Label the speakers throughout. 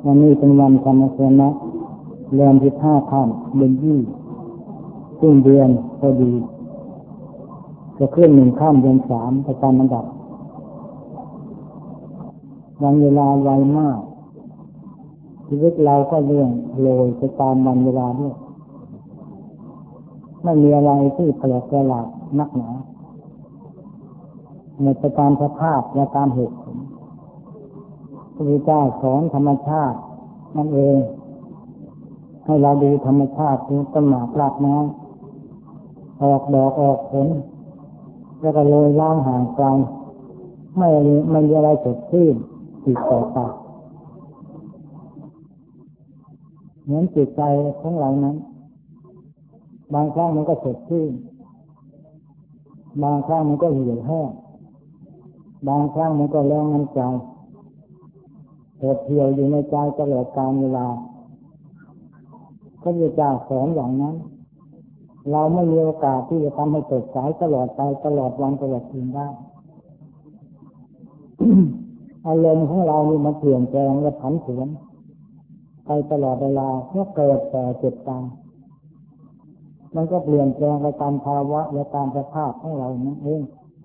Speaker 1: วันนี้เป็นวันธรรมสวนะเดือน15 ค่ำเดือนยี่ซึ่งเดือนพอดีจะขึ้น1 ค่ำเดือน3ประจำลำดับวันเวลาไวมากชีวิตเราก็เรื่องโรยไปตามวันเวลาด้วยไม่มีอะไรที่แปลกประหลาดนักหนาในไปตามสภาพและตามเหตุผลพระพุทธเจ้าสอนธรรมชาตินั่นเองให้เราดูธรรมชาติคือต้นหมากรากไม้ออกดอกออกผลแล้วก็โรยล่างห่างไกลไม่มีอะไรเกิดขึ้นอีกต่อไปเหมือนจิตใจของเรานั้นบางครั้งมันก็เกิดขึ้นบางครั้งมันก็เหี่ยวแห้งบางครั้งมันก็แรงน้ำใจเกิดเหี่ยวอยู่ในใจตลอดกาลเวลาพระพุทธเจ้าสอนอย่างนั้นเราไม่มีโอกาสที่จะทำให้สดใสตลอดไปตลอดวันตลอดคืนได้ อารมณ์ของเรานี่มันเปลี่ยนแปลงและผันผวนไปตลอดเวลาเมื่อเกิดแต่เจ็บตายมันก็เปลี่ยนแปลงไปตามภาวะและตามสภาพของเรานั่นเอง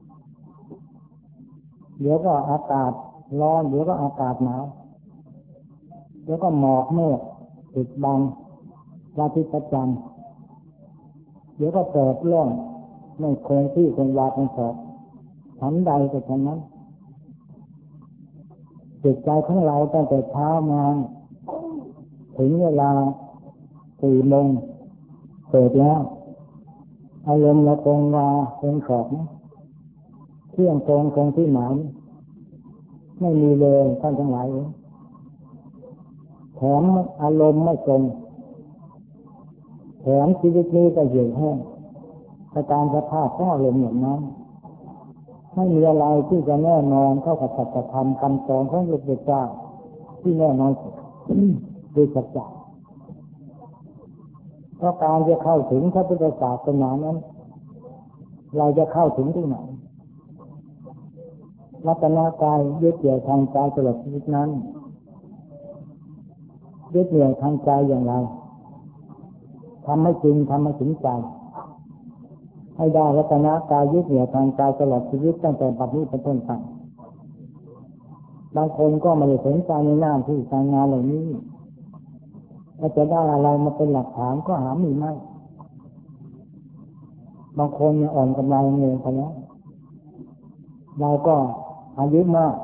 Speaker 1: เดี๋ยวก็อากาศร้อนเดี๋ยวก็อากาศหนาวเดี๋ยวก็หมอกเมฆปิดบังพระอาทิตย์ประจันทร์เดี๋ยวก็เกิดร่องไม่คงที่คงวาคงสอบฉันใดก็ฉะนั้นจิตใจของเราตั้งแต่เช้ามาถึงเวลา4 โมงเกิดแล้วอารมณ์เราคงวาคงสอบเที่ยงตรงคงที่หมายไม่มีเลยท่านทั้งหลายแถมอารมณ์ไม่ตรงแถมชีวิตนี้ก็เหี่ยวแห้งไปตามสภาพของอารมณ์อย่างนั้นไม่มีอะไรที่จะแน่นอนเท่ากับสัจธรรมคำสอนของพระพุทธเจ้าที่แน่นอนด้วยสัจจะเพราะการจะเข้าถึงพระพุทธศาสนานั้นเราจะเข้าถึงที่ไหนรัตนกายยึดเหนี่ยวทางใจตลอดชีวิตนั้นยึดเหนี่ยวทางใจอย่างไรทำให้จริงทำให้ถึงใจให้ได้รัตนกายยึดเหนี่ยวทางใจตลอดชีวิตตั้งแต่บัดนี้เป็นต้นไปบางคนก็ไม่ได้สนใจในหน้าที่การงานเหล่านี้ถ้าจะได้อะไรมาเป็นหลักฐานก็หาไม่ได้บางคนเนี่ยอ่อนกำลังเงินไปแล้วเราก็อายุมาก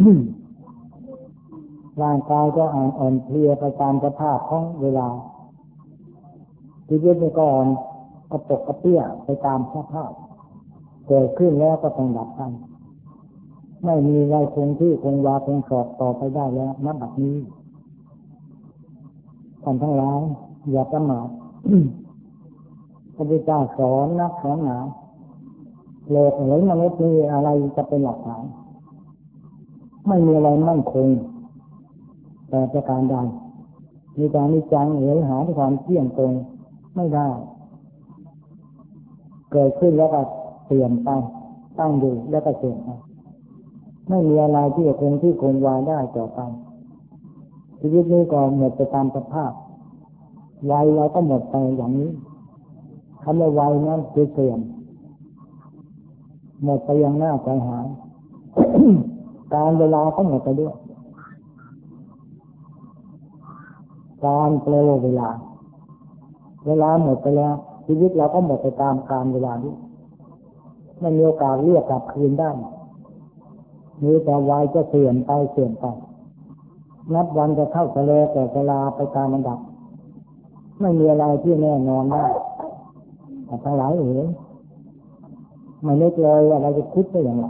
Speaker 1: ร่างกายก็อ่อนเพลียไปตามสภาพของเวลาชีวิตนี่ก็อ่อนกระปกกระเปี้ยไปตามสภาพเกิดขึ้นแล้วก็ต้องดับไปไม่มีอะไรคงที่คงวาคงสอบต่อไปได้แล้วณ บัดนี้ท่านทั้งหลายอย่าประมาท พระพุทธเจ้าสอนนักสอนหนาโลกหรือมนุษย์นี้อะไรจะเป็นหลักฐานไม่มีอะไรมั่นคงแต่ประการใดมีการนิจังหรือหาที่ความเที่ยงตรงไม่ได้เกิดขึ้นแล้วก็เปลี่ยนไปตั้งอยู่แล้วก็เปลี่ยนไปไม่มีอะไรที่จะคงที่คงวาได้ต่อไปชีวิตนี้ก็หมดไปตามสภาพวัยเราก็หมดไปอย่างนี้คำว่าวัยนั้นคือเสื่อมหมดไปอย่างหน้าใจหาย การเวลาก็หมดไปด้วยการแปลว่าเวลาหมดไปแล้วชีวิตเราก็หมดไปตามกาลเวลานี้ไม่มีโอกาสเรียกกลับคืนได้มีแต่วัยจะเสื่อมไปนับวันจะเข้าทะเลแต่เวลาไปตามลำดับไม่มีอะไรที่แน่นอนได้แต่ทั้งหลายไม่นึกเลยอะไรจะคิดได้อย่างไร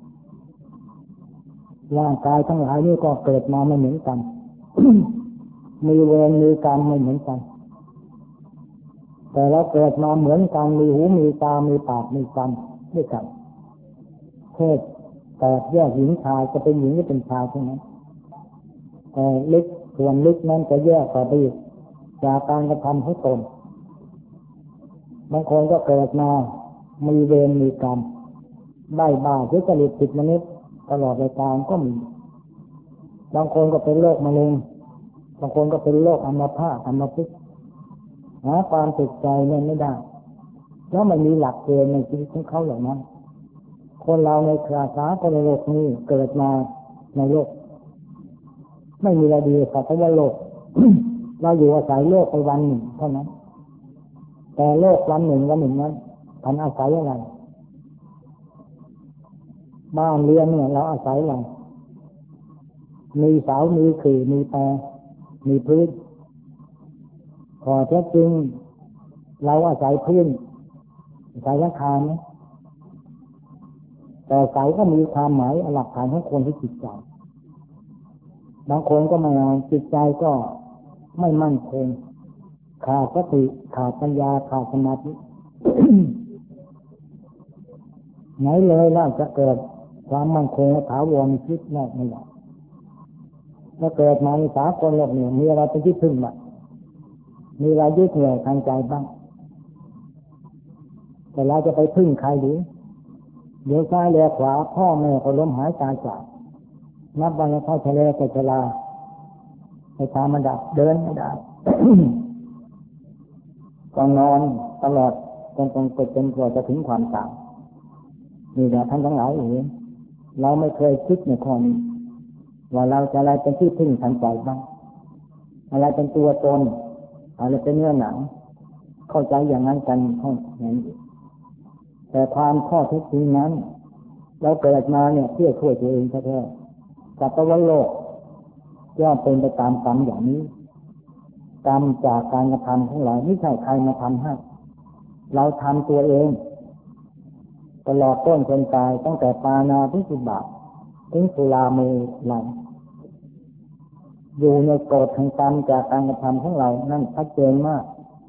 Speaker 1: ร่างกายทั้งหลายนี่ก็เกิดมาไม่เหมือนกัน มีเวรมีกรรมไม่เหมือนกันแต่เราเกิดมาเหมือนกันมีหูมีตามีปากมีฟันด้วยกันเพศแต่แยกหญิงชายจะเป็นหญิงหรือเป็นชายเท่านั้นแต่ลึกส่วนลึกนั้นจะแยกต่อไปอีกจากการกระทำของตนบางคนก็เกิดมามีเวรมีกรรมได้บ้าทุจริตผิดมนุษย์ตลอดรายการก็มีบางคนก็เป็นโรคมะเร็งบางคนก็เป็นโรคอัมพาตอัมพฤกษ์หาความสุขใจเนี่ยไม่ได้แล้วไม่มีหลักเกณฑ์ในชีวิตของเขาอย่างนั้นคนเราในคราสาคนในโลกนี้เกิดมาในโลกไม่มีอะไรดีสักแต่ว่าโลก เราอยู่อาศัยโลกไปวันหนึ่งเท่านั้นแต่โลกวันหนึ่งนั้นท่านอาศัยอะไรบ้านเรือนเนี่ยเราอาศัยอะไรมีเสามีขื่อมีแปรมีพื้นพอแท้จริงเราอาศัยพื้นอาศัยหลังคาไหมแต่เสาก็มีความหมายหลักฐานของคนที่จิตใจบางคนก็ไม่จิตใจก็ไม่มั่นคงขาดสติขาดปัญญาขาดสมาธิ ไหนเลยเราจะเกิดความมั่นคงถาวรคิดแน่ไม่ได้ถ้าเกิดมาในสากลโลกเนี่ยมีอะไรเป็นที่พึ่งบ้างมีอะไรยึดเหนี่ยวทางใจบ้างแต่เราจะไปพึ่งใครดีเดี๋ยวซ้ายเลี้ยวขวาพ่อแม่ก็ล้มหายตายจากนับวันเข้าทะเลไปชราไปตามมันดับเดินไม่ได้ ก็นอนตลอดจนกว่าจะถึงความตายนี่แหละท่านทั้งหลายเองเราไม่เคยคิดในข้อนี้ว่าเราจะอะไรเป็นที่พึ่งทางใจบ้างอะไรเป็นตัวตนอะไรเป็นเนื้อหนังเข้าใจอย่างนั้นกันห้องนั้นแต่ความข้อเท็จจริงนั้นเราเกิดมาเนี่ยเพื่อช่วยตัวเองแท้ๆสัตว์โลกย่อมเป็นไปตามกรรมอย่างนี้กรรมจากการกระทำของเราไม่ใช่ใครมาทำให้เราทำตัวเองตลอดต้นจนตายตั้งแต่ปานาถึงสุบาทถึงสุราเมลัยอยู่ในกฎแห่งกรรมจากการกระทำของเรานั่นชัดเจนมาก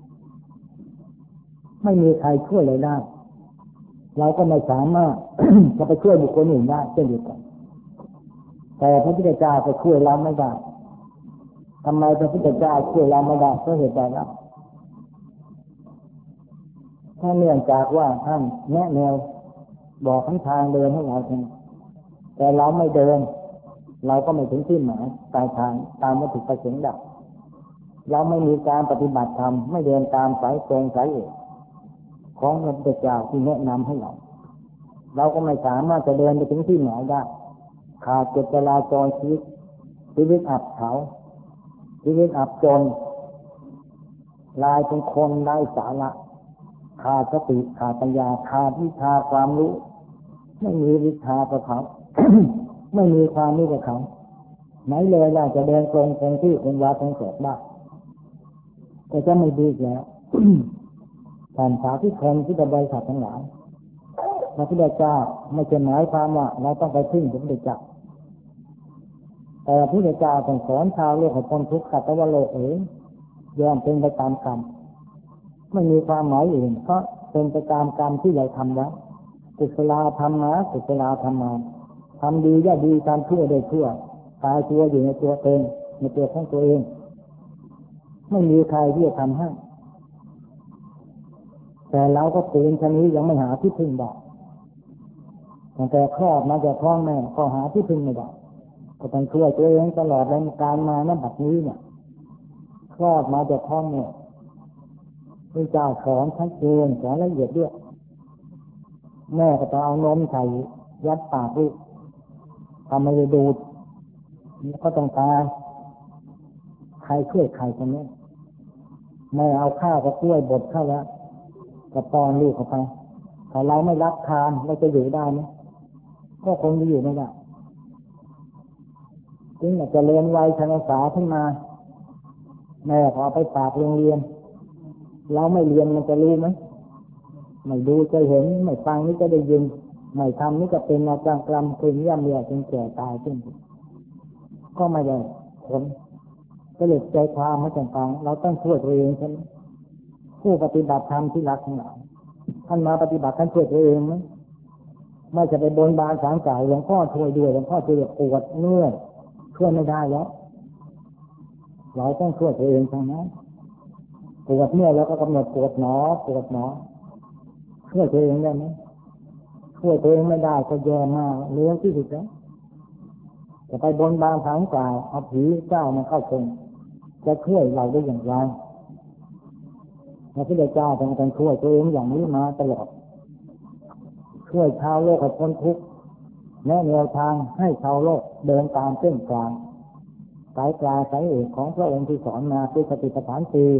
Speaker 1: ไม่มีใครช่วยเลยได้เราก็ไม่สามารถ จะไปช่วยบุคคลอื่นได้เช่นเดียวกันแต่พระพุทธเจ้าจะช่วยเราไม่ได้ทำไมพระพุทธเจ้าช่วยเราไม่ได้เพราะเหตุใดล่ะถ้าเนื่องจากว่าท่านแนะแนวบอกทางเดินให้เราเองแต่เราไม่เดินเราก็ไม่ถึงที่หมายปลายทางตามวัตถุประสงค์ดับเราไม่มีการปฏิบัติธรรมไม่เดินตามสายตรงสายเอกของพระพุทธเจ้าที่แนะนำให้เราก็ไม่สามารถจะเดินไปถึงที่หมายได้ขาดกฎจราจรชีวิตอับเฉาชีวิตอับจนลายเป็นคนไร้สาระขาดสติขาดปัญญาขาดวิชาความรู้ไม่มีวิชากับเขา ไม่มีความรู้กับเขาไหนเลยเราจะเดินตรงคงที่คงวาคงเสร็จได้แต่จะไม่ดีแล้ว ท่านสาธุชนที่บริษัททั้งหลายพระพุทธเจ้าไม่ใช่หมายความว่าเราต้องไปพึ่งพระพุทธเจ้าแต่พระพุทธเจ้าต้องสอนชาวโลกให้พ้นทุกข์สัตว์โลกยอมเป็นไปตามกรรมไม่มีความหมายอื่นเพราะเป็นไปตามกรรมที่เราทำแล้วกุศลธรรมะกุศลธรรมะทำดีได้ดีทำชั่วได้ชั่วตายตัวอยู่ในตัวเองในตัวของตัวเองไม่มีใครที่จะทำให้แต่เราก็ตื่นชนี้ยังไม่หาที่พึ่งได้ตั้งแต่คลอดมาจากท้องแม่ก็หาที่พึ่งไม่ได้ก็ต้องช่วยตัวเองตลอดในการมาณบัดนี้เนี่ยคลอดมาจากท้องเนี่ยพระเจ้าสอนชัดเจนสอนละเอียดด้วยแม่ก็ต้องเอานมใส่ยัดปากลูกทำให้ดูดก็ต้องตายใครช่วยใครคนนี้แม่เอาข้าวกับกล้วยบดเข้าแล้วก็ป้อนลูกเข้าไปถ้าเราไม่รับทานเราจะอยู่ได้ไหมก็คงจะอยู่ไม่ได้จึงจะเรียนวัยชนสาขึ้นมาแม่พอไปฝากโรงเรียนเราไม่เรียนมันจะรู้ไหมไม่ดูจะเห็นไม่ฟังนี่จะได้ยินไม่ทำนี่จะเป็นอาการกรรมคืนย่ำเยียจนแก่ตายขึ้นก็ไม่ได้ผลก็เลยใจความไม่ต่างๆเราต้องช่วยตัวเองใช่ไหมผู้ปฏิบัติธรรมที่รักทั้งหลายท่านมาปฏิบัติท่านช่วยตัวเองไหมไม่จะไปบนบานศาลกล่าวหลวงพ่อช่วยด้วยหลวงพ่อช่วยปวดเมื่อยช่วยไม่ได้แล้วเราต้องช่วยตัวเองทั้งนั้นปวดเมื่อยแล้วก็กำหนดปวดหนอช่วยตัวเองได้ไหมช่วยตัวเองไม่ได้ก็แย่มากเลี้ยงที่สุดแล้วจะไปบนบานศาลกล่าวเอาผีเจ้ามาเข้าทรงจะช่วยเราได้อย่างไรพระพุทธเจ้าทรงการช่วยตัวเองอย่างนี้มาตลอดช่วยชาวโลกให้พ้นทุกข์แนะแนวทางให้ชาวโลกเดินตามเส้นกลางสายกลางสายเอกของพระองค์ที่สอนมาคือสติปัฏฐานสี่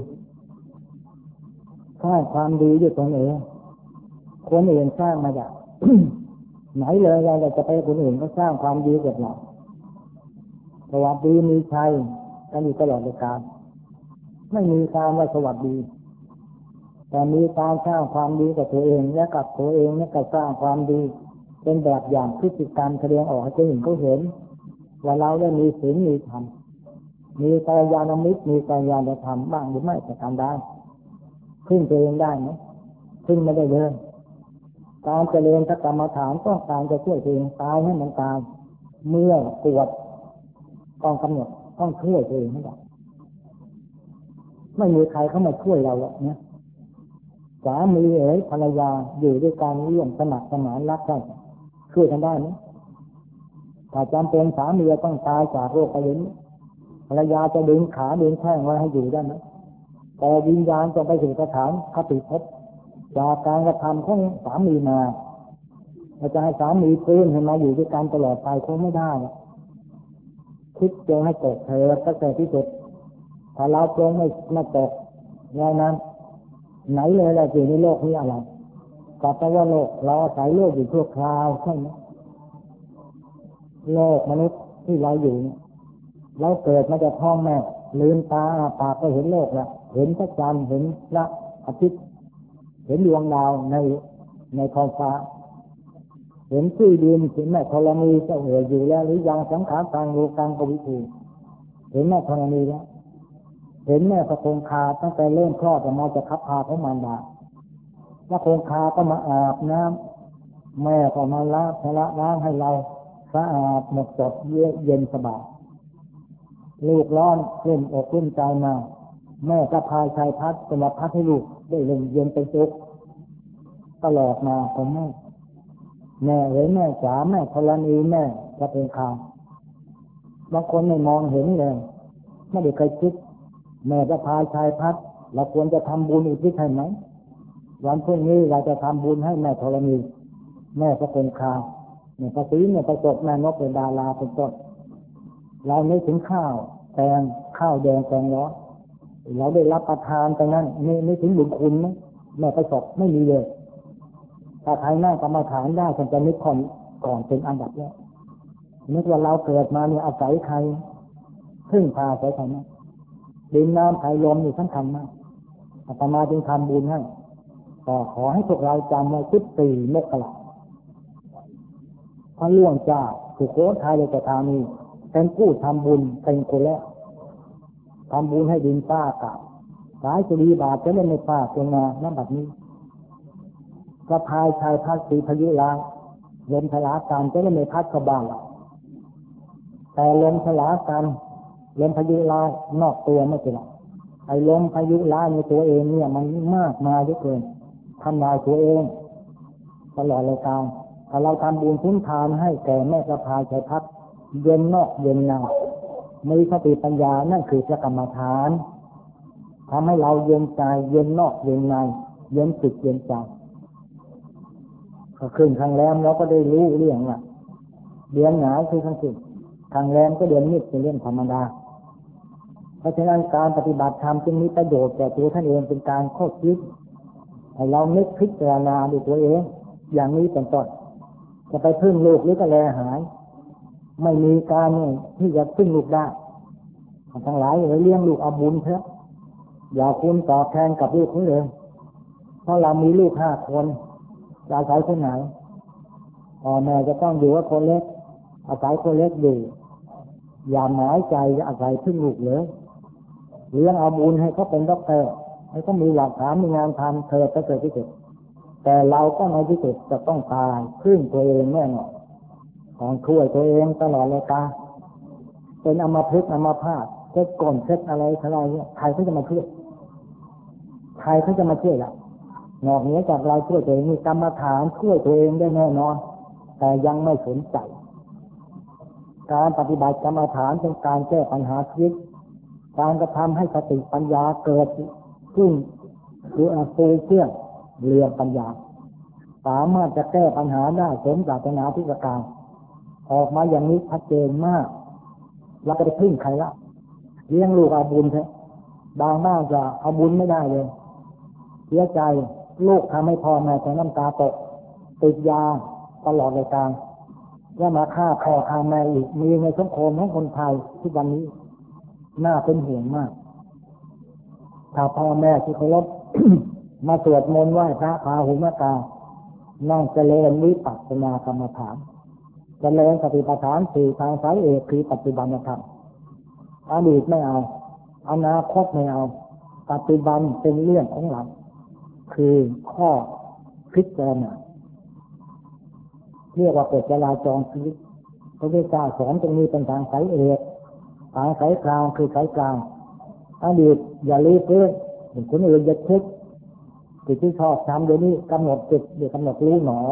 Speaker 1: สร้างความดีด้วยตนเองคนอื่นสร้างมาจาก ไหนเลยเราจะไปคนอื่นก็สร้างความดีเกิดเราสวัสดีมีชัยกันอยู่ตลอดกาลไม่มีการว่าสวัสดีแต่มีการสร้างความดีกับตัวเองและกับตัวเองเนี่ยก็สร้างความดีเป็นแบบอย่างพฤติกรรมแสดงออกให้คนอื่นเขาเห็นว่าเราได้มีศีลมีธรรมมีกัลยาณมิตรมีกัลยาณธรรมบ้างหรือไม่แต่การได้พึ่งตัวเองได้ไหมพึ่งไม่ได้เลยการเจริญพระกรรมฐานต้องการจะช่วยตัวเองตายให้มันตายเมื่อปวดต้องกำหนดต้องช่วยตัวเองให้ได้ไม่มีใครเข้ามาช่วยเราหรอกเนี่ยสามีภรรยาอยู่ด้วยกันเรื่องสมัครสมานรักกันช่วยกันได้ไหมถ้าจำเป็นสามีต้องตายจากโรคไปนี้ภรรยาจะดึงขาดึงแข้งไว้ให้อยู่ได้ไหมแต่วิญญาณจะไปสู่สถานคติภพจากการกระทำของสามีมาเราจะให้สามีฟื้นให้มาอยู่ด้วยกันตลอดไปคงไม่ได้คิดจงให้ตกเธอตั้งแต่ที่สุดถ้าเราจงไม่ตกอย่างนั้นไหนเลยเราอยู่ในโลกนี้อะไรก็เพราะว่าโลกเราอาศัยโลกอยู่ชั่วคราวใช่ไหมโลกมนุษย์ที่เราอยู่เราเกิดมาจากท้องแม่ลืมตาปากก็เห็นโลกแล้วเห็นพระจันทร์เห็นพระอาทิตย์เห็นดวงดาวในท้องฟ้าเห็นที่ดินเห็นแม่ธรณีเจ้าเหออยู่แล้วหรือยังสังขารต่างโลกังกวิภูเห็นแม่ธรณีแล้วเห็นแม่พระคงคาตั้งแต่เริ่มคลอดออกมาจะคับพาของมารดาพระคงคาก็มาอาบน้ำแม่ก็มาล้างให้เราสะอาดหมดจดเย็นสบายลูกร้อนเล่นอกเล่นใจมาแม่ก็พายชายพัดจะมาพัดให้ลูกได้เย็นเป็นสุขตลอดมาของแม่เห็นแม่จ๋าแม่ธรณีแม่พระคงคาบางคนไม่มองเห็นเลยไม่ได้เคยคิดแม่จะพาชายพัดเราควรจะทำบุญอุทิศให้ไหมวันพรุ่งนี้เราจะทำบุญให้แม่ธรณีแม่พระคงคาเนี่ยภาษีเนี่ยประสบแม่นกเป็นดาราเป็นต้นเราไม่ถึงข้าวแดงแกงร้อนเราได้รับประทานตรงนั้นไม่ถึงบุญคุณไหมแม่ประสบไม่มีเลยถ้าใครนั่งกรรมฐานได้ควรจะนึกก่อนเป็นอันดับแรกนึกว่าเราเกิดมาเนี่ยอาศัยใครพึ่งพาอาศัยใครนะดินน้ำไฟลมนี่สำคัญมากอาตมาจึงทำบุญให้ก็ขอให้พวกเราจำไว้14 มกราพระล่วงเจ้าสุโขทัยเลยจะทานีเป็นผู้ทำบุญเป็นคนแรกทำบุญให้ดินฟ้าอากาศสายสุริบาทจะเล่นในฟ้าตรงนาน้ำแบบนี้กระพายชายพัดสีพายุลางลมทลาการจะเล่นในพัดกระบาลแต่ลมทลาการลมพายุลางนอกตัวไม่เป็นไรไอ้ลมพายุลางในตัวเองเนี่ยมันมากมายเหลือเกินทำลายตัวเองตลอดเลยการถ้าเราทำบุญทุนทานให้แก่แม่กระพายชายพัดเย็นนอกเย็นในมีสติปัญญานั่นคือพระกรรมฐานทำให้เราเย็นใจเย็นนอกเย็นในเย็นจิตเย็นใจก็ขึ้นทางแรมเราก็ได้รู้เรื่องว่าเดือนหนาวคือทางขึ้นทางแรมก็เดือนนิดเป็นเรื่องธรรมดาเพราะฉะนั้นการปฏิบัติธรรมจึงมีประโยชน์แก่ตัวท่านเองเป็นการข้อคิดให้เรานึกพิจารณาด้วยตัวเองอย่างนี้เป็นต้นจะไปพึ่งลูกหรือก็แลหายไม่มีการที่จะพึ่งลูกได้ทั้งหลายเลยเลี้ยงลูกเอาบุญเถอะอย่าคุณตอบแทนกับลูกเขาเลยเพราะเรามีลูก5 คนจะอาศัยคนไหนพ่อแม่จะต้องอยู่กับคนเล็กอาศัยคนเล็กอยู่อย่าหมายใจจะอาศัยพึ่งลูกเลยเลี้ยงเอาบุญให้เขาเป็นด็อกเตอร์ให้เขามีหลักฐานมีงานทำเธอจะเกิดที่สุดแต่เราก็ในที่สุดจะต้องตายพึ่งตัวเองแน่นอนของช่วยตัวเองตลอดเลยตาเป็นอัมพฤกษ์อัมพาตเช็ดก้นเช็ดอะไรเนี่ยใครเขาจะมาช่วยล่ะนอกเหนือจากเราช่วยตัวเองมีกรรมฐานช่วยตัวเองได้แน่นอนแต่ยังไม่สนใจการปฏิบัติกรรมฐานเป็นการแก้ปัญหาชีวิตการกระทำให้สติปัญญาเกิดขึ้นคือฟูเชื่องเรียนปัญญาสามารถจะแก้ปัญหาได้สมปรารถนาทุกประการออกมาอย่างนี้ชัดเจนมากเราจะไปพึ่งใครละเลี้ยงลูกเอาบุญเถอะบางบ้านจะเอาบุญไม่ได้เลยเสียใจลูกทำให้พ่อแม่แต่น้ำตาตกติดยาตลอดเลยการแล้วมาฆ่าพ่อฆ่าแม่อีกมีในสังคมของคนไทยที่วันนี้น่าเป็นห่วงมากถ้าพ่อแม่ที่เคารพ มาสวดมนต์ไหว้พระพาหุมกานั่งเจริญวิปัสสนากรรมฐานเจริญสติปัฏฐานสี่ทางสายเอกคือปัจจุบันธรรมอดีตไม่เอาอนาคตไม่เอาปัจจุบันเป็นเรื่องของเราคือข้อพิจารณาเรียกว่ากฎจราจรชีวิตพระพุทธเจ้าสอนตรงนี้เป็นทางสายเอกทางสายกลางคือสายกลางอดีตอย่ารีบเพื่อนคนอื่นอย่าคิดที่ชอบทำเดี๋ยวนี้กำหนดจิตเดี๋ยวกำหนดรู้หนอ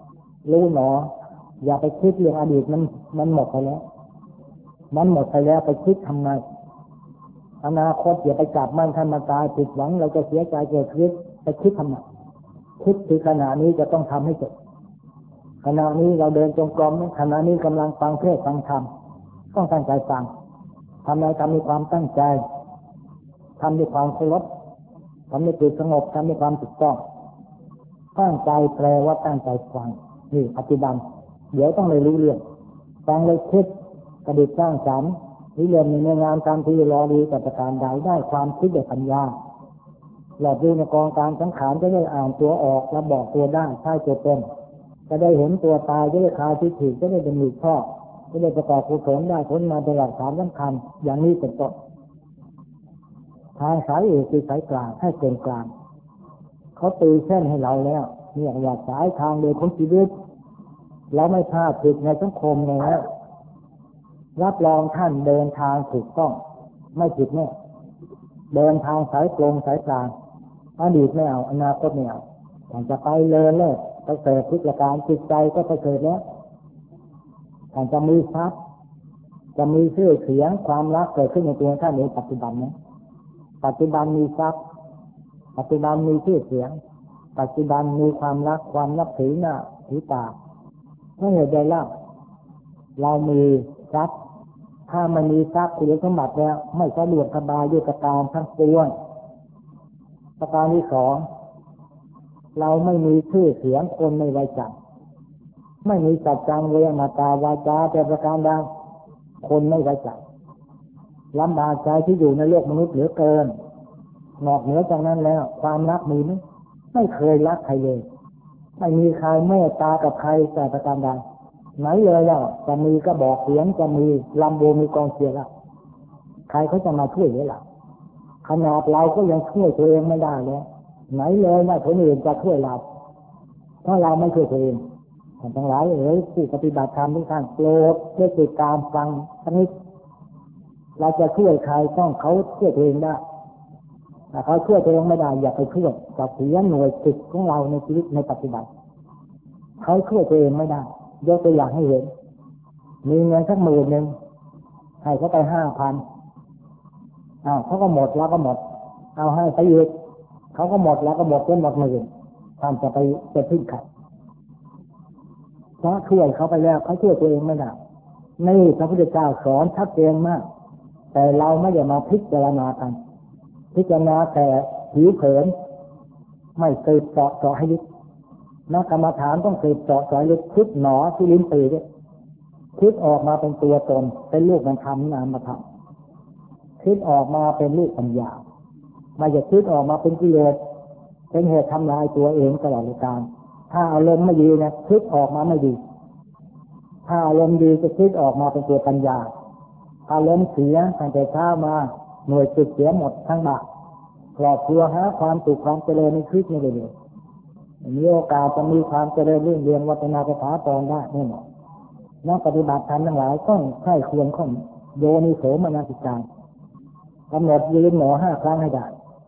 Speaker 1: อย่าไปคิดเรื่องอดีตมันหมดไปแล้วไปคิดทำไมอนาคตอย่าไปจับมันท่านมาตายผิดหวังเราจะเสียใจเกิดขึ้นไปคิดทำไมคิดคือขณะนี้จะต้องทำให้จบขณะนี้เราเดินจงกรมขณะนี้กำลังฟังเทศน์ฟังธรรมต้องตั้งใจฟังทำอะไรทำด้วยความตั้งใจทำด้วยความเคารพทำด้วยจิตสงบทำด้วยความถูกต้องตั้งใจแปลว่าตั้งใจฟังนี่ปฏิบัติเดี๋ยวต้องเลยรู้เรื่องฟังเลยคิดกระดิกสร้างสรรค์นี่เรื่องในงานการที่รอดีแต่ประการใดได้ความคิดได้ปัญญาหลอดดูในกองการสังขารจะได้อ่านตัวออกและบอกตัวได้ใช่ตัวเป็นจะได้เห็นตัวตายจะได้คลายที่ผิดจะได้เป็นหลีกชอบจะได้ประกอบกุศลได้ผลมาเป็นหลักฐานสำคัญอย่างนี้เป็นต้นทางสายเอกคือสายกลางให้เป็นกลางเขาตีเส้นให้เราแล้วเนี่ยว่าสายทางเดินของชีวิตเราไม่พลาดผิดในสังคมเลยนะรับรองท่านเดินทางถูกต้องไม่ผิดแน่เดินทางสายตรงสายกลางอดีตไม่เอาอนาคตไม่เอาท่านจะไปเลยไปเกิดทุกประการจิตใจก็ไปเกิดแล้วท่านจะมีทรัพย์จะมีชื่อเสียงความรักเกิดขึ้นในตัวท่านในปัจจุบันนี้ปัจจุบันมีทรัพย์ปัจจุบันมีชื่อเสียงปัจจุบันมีความรักความนับถือหน้าถือตาเมื่อเหตุใดล่ะเรามีทรัพย์ถ้ามันมีทรัพย์คุณสมบัติแล้วไม่สะดวกสบายด้วยประการทั้งปวงประการที่สองเราไม่มีชื่อเสียงคนไม่ไว้ใจไม่มีสัจจังเวมาตาวาจาแต่ประการใดคนไม่ไว้ใจลำบากใจที่อยู่ในโลกมนุษย์เหลือเกินนอกเหนือจากนั้นแล้วความรักมีไหมไม่เคยรักใครเลยไม่มีใครเมตตากับใครแต่ประการใดไหนเลยแล้วจะมีก็บอกเสียงจะมีลำโบมีกองเชียร์ละใครเขาจะมาช่วยเหลือเราขนาดเราก็ยังช่วยตัวเองไม่ได้เลยไหนเลยนะคนอื่นจะช่วยเราเพราะเราไม่ช่วยตัวเองท่านทั้งหลายผู้ปฏิบัติธรรมทุกท่านโปรดได้ติดตามฟังสักนิดเราจะช่วยใครต้องเขาช่วยตัวเองได้ถ้าเขาช่วยตัวเองไม่ได้อย่าไปช่วยจะเสียหน่วยจิตของเราในชีวิตในปัจจุบันเขาช่วยตัวเองไม่ได้ยกตัวอย่างให้เห็นมีเงินสัก10,000ให้เขาไป5,000เขาก็หมดแล้วก็หมดเอาให้ไปอีกเขาก็หมดแล้วก็หมดจนหมด10,000ท่านจะไปพึ่งใครเพราะช่วยเขาไปแล้วเขาช่วยตัวเองไม่ได้นี่พระพุทธเจ้าสอนชัดเจนมากแต่เราไม่ได้มาพิจารณากันพิจารณาแต่ผิวเผินไม่เคยเจาะให้ลึกนักกรรมฐานต้องเคยเจาะลึกคิดหนอที่ลิ้นปีด้วยคิดออกมาเป็นตัวตนเป็นรูปธรรมนามธรรมคิดออกมาเป็นรูปปัญญาไม่จะคิดออกมาเป็นกิเลสเป็นเหตุทำลายตัวเองตลอดการถ้าอารมณ์ไม่ดีนะคิดออกมาไม่ดีถ้าอารมณ์ดีจะคิดออกมาเป็นตัวปัญญาอารมณ์เสียตั้งแต่เช้ามาหน่วยจิตเสียหมดทั้งบะครอบครัวหาความสุขความเจริญในชีวิตไม่ได้เลยมีโอกาสจะมีความเจริญรุ่งเรืองวัฒนาสถาพรได้แน่นอนนักปฏิบัติธรรมทั้งหลายต้องใช้ควรข้อโยนิโสมนสิการกำหนดยืนหนอ5 ครั้งให้ได้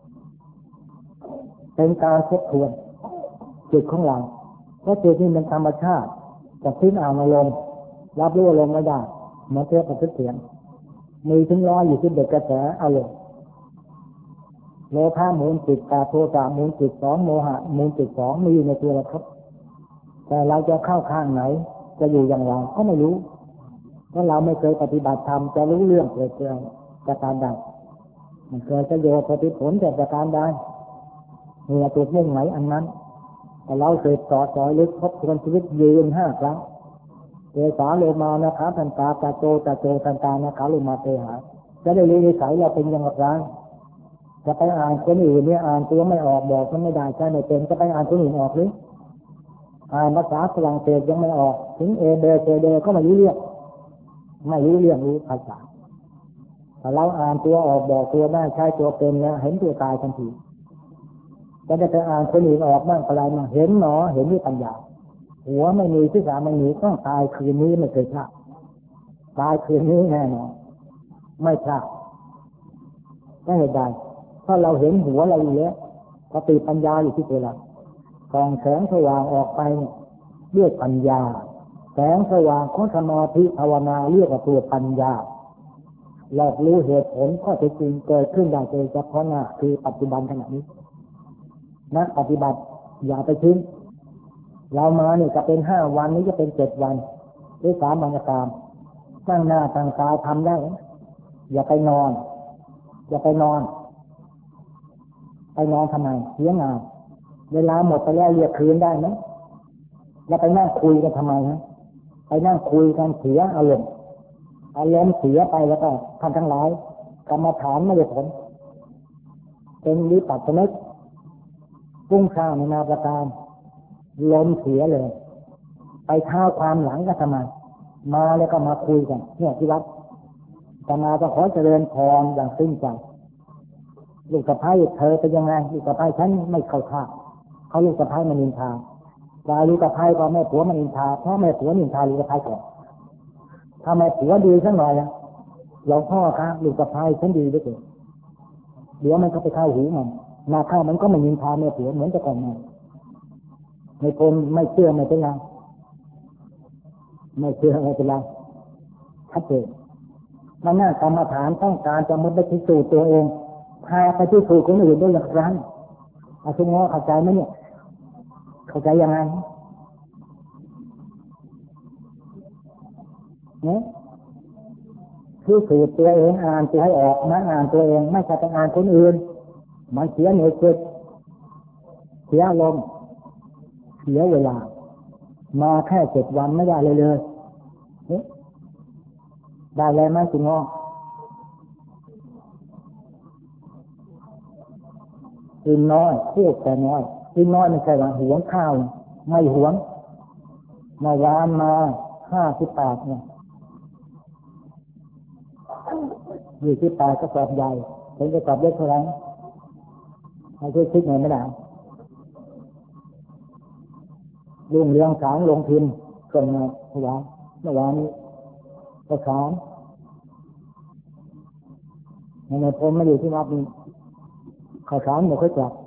Speaker 1: เป็นการทบทวนจิตของเราเพราะจิตนี่เป็นธรรมชาติจะทิ้งอารมณ์รับรู้อารมณ์ไม่ได้เหมือนเทียบกับเสียงมีถึง121กระแสเอาเลยโลภะมูลจิตตาโทสะมูลจิต2โมหะมูลจิต2มีในตัวเราครับแต่เราจะเข้าข้างไหนจะอยู่อย่างไรก็ไม่รู้เพราะเราไม่เคยปฏิบัติธรรมจะรู้เรื่องเกิดจากการใดมันเกิดประโยชน์ผลจากการใดเมื่อตัวมุ่งไหนอันนั้นแต่เราเคยต่อจอยลึกทบทวนชีวิตยืน5 ครั้งเอสาโลมานะคะทันตาตาโจทันตานะคะโลมาเตหะจะได้รู้นิสัยเราเป็นอย่างไรจะไปอ่านคนอื่นเนี่ยอ่านตัวไม่ออกบอกมันไม่ได้ใช่ไม่เป็นจะไปอ่านคนอื่นออกหรืออ่านภาษาฝรั่งเศสยังไม่ออกถึงเอเดก็ไม่รู้เรื่องรู้ภาษาแต่เราอ่านตัวออกบอกตัวได้ใช้ตัวเป็นแล้วเห็นตัวตายทันทีจะได้ไปอ่านคนอื่นออกบ้างอะไรมาเห็นหนอเห็นด้วยปัญญาหัวไม่มีที่สาไม่มีต้องตายคืนนี้ไม่เคยพลาดตายคืนนี้แน่นอนไม่พลาดไม่เหตุใดถ้าเราเห็นหัวเราอยู่แล้วสติปัญญาอยู่ที่ตัวเราส่องแสงสว่างออกไปเรียกปัญญาแสงสว่างของสมาธิภาวนาเรียกว่าตัวปัญญาหลอกรู้เหตุผลข้อเท็จจริงเกิดขึ้นได้โดยเฉพาะหน้าคือปัจจุบันขณะนี้นักปฏิบัติอย่าไปทิ้งเรามาเนี่ยจะเป็น5 วันนี้จะเป็น7 วันหรือ3 วันก็ตามตั้งหน้าตั้งตาทำได้อย่าไปนอนทำไมเสียงานเวลาหมดไปแล้วเรียกคืนได้ไหมแล้วไปนั่งคุยกันทำไมฮะไปนั่งคุยกันเสียอารมณ์เสียไปแล้วก็ท่านทั้งหลายกรรมฐานไม่ได้ผลเป็นวิปัสสนาพุ่งข้าวในนาประการลมเสียเลยไปเท้าความหลังก็ทำไมมาแล้วก็มาคุยกันเนี่ยที่วัดจะมาก็ขอเจริญพรอย่างซึ้งใจลูกสะใภ้เธอเป็นยังไงลูกสะใภ้ฉันไม่เข้าท่าเขาลูกสะใภ้มันนินทาลูกสะใภ้ก็แม่ผัวมันนินทาเพราะแม่ผัวนินทาลูกสะใภ้ก่อนถ้าแม่ผัวดีสักหน่อยหลวงพ่อครับลูกสะใภ้ฉันดีด้วยเถิดเดี๋ยวมันก็ไปเข้าหูมันนาเข้ามันก็ไม่นินทาแม่ผัวเหมือนแต่ก่อนมาในคนไม่เชื่อไม่เป็นไรชัดเจนมันน่ากรรมฐานต้องการจะมุดไปพิสูจน์ตัวเองพาไปพิสูจน์คนอื่นด้วยอย่างไรอาชุงงอเข้าใจไหมเนี่ยเข้าใจยังไงเนี่ยพิสูจน์ตัวเองอ่านตัวให้ออกนะอ่านตัวเองไม่ใช่ไปอ่านคนอื่นมันเสียเหนื่อยเกิดเสียลมเสียเวลามาแค่7 วันไม่ได้เลยได้เลยไหมคุณง้อกินน้อยพูดแต่น้อยกินน้อยไม่ใช่ว่าหวงข้าวไม่หวงเมื่อวานมา58เนี่ย28ก็สอบใหญ่เป็นกระสอบเล็กเท่าไหร่ให้ช่วยคิดหน่อยไม่ได้รุ่งเรืองสางลงพิมพ์ส่งมาเมื่อวานนี้ก็ขานในผมไม่อยู่ที่วัดนี้ข้าวสารหมดค่อยจับ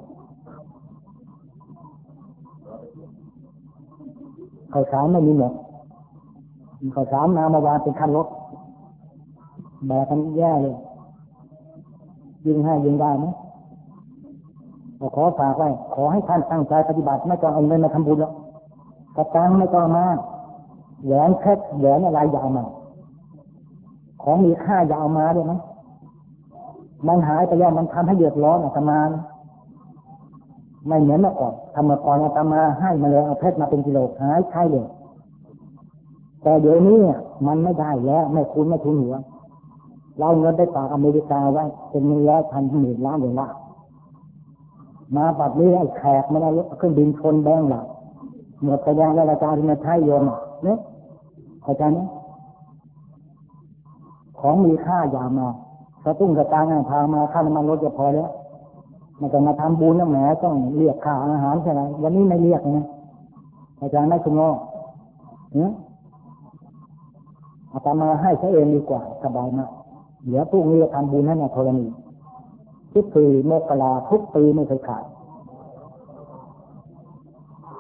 Speaker 1: ข้าวสารไม่มีหมดข้าวสารมาเมื่อวานเป็นคันรถแบกกันแย่เลยยิงได้ไหมขอฝากไว้ขอให้ท่านตั้งใจปฏิบัติไม่ต้องเอาเงินมาทำบุญแล้วกระตังไม่ต้องมาแหวนเพชรแหวนอะไรอย่าเอามาของมีค่าอย่าเอามาด้วยนะมันหายไปแล้วมันทำให้เดือดร้อนอาตมาไม่เหมือนเมื่อก่อนทำเมื่อก่อนอาตมาให้มาเลยเอาเพชรมาเป็นกิโลหายใช่เลยแต่เดี๋ยวนี้มันไม่ได้แล้วไม่คุ้นไม่ทุนหัวเราเงินได้ฝากอเมริกาไว้เป็น100,000 10,000 ล้านเลยละมาปัดนี้ไอ้แขกไม่ได้เครื่องบินชนแบงค์ละหมดไปแล้วอาจารย์ที่มาใช้โยมเนี่ยเข้าใจไหมของมีค่าอย่ามาสตุ้งกระตางพามาค่าน้ำมันรถจะพอแล้วมันจะมาทำบุญนะแหมต้องเรียกค่าอาหารใช่ไหมวันนี้ไม่เรียกนะอาจารย์ไม่คุณง้อเนี่ยอาตมาให้ใช้เองดีกว่าสบายมากเดี๋ยวพรุ่งนี้จะทำบุญให้ในธรณี14 มกราทุกปีไม่เคยขาด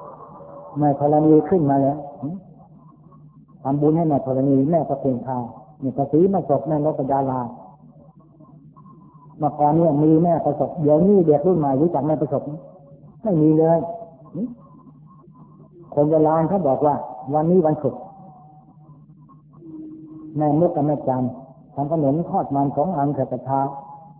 Speaker 1: แม่ธรณีขึ้นมาแล้วทำบุญให้แม่ธรณีแม่ก็เป็นทานี่ภาษีมาศพแม่นพดาราเมื่อก่อนเนี่ยมีแม่ประสบเดี๋ยวนี้เด็กรุ่นใหม่รู้จักแม่ประสบไม่มีเลยคนโบราณเขาบอกว่าวันนี้วันศุกร์แม่มุกกับแม่จันทำขนมทอดมัน2 อันใส่กระทะ